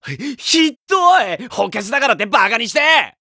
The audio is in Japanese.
ひっどい！補欠だからってバカにして！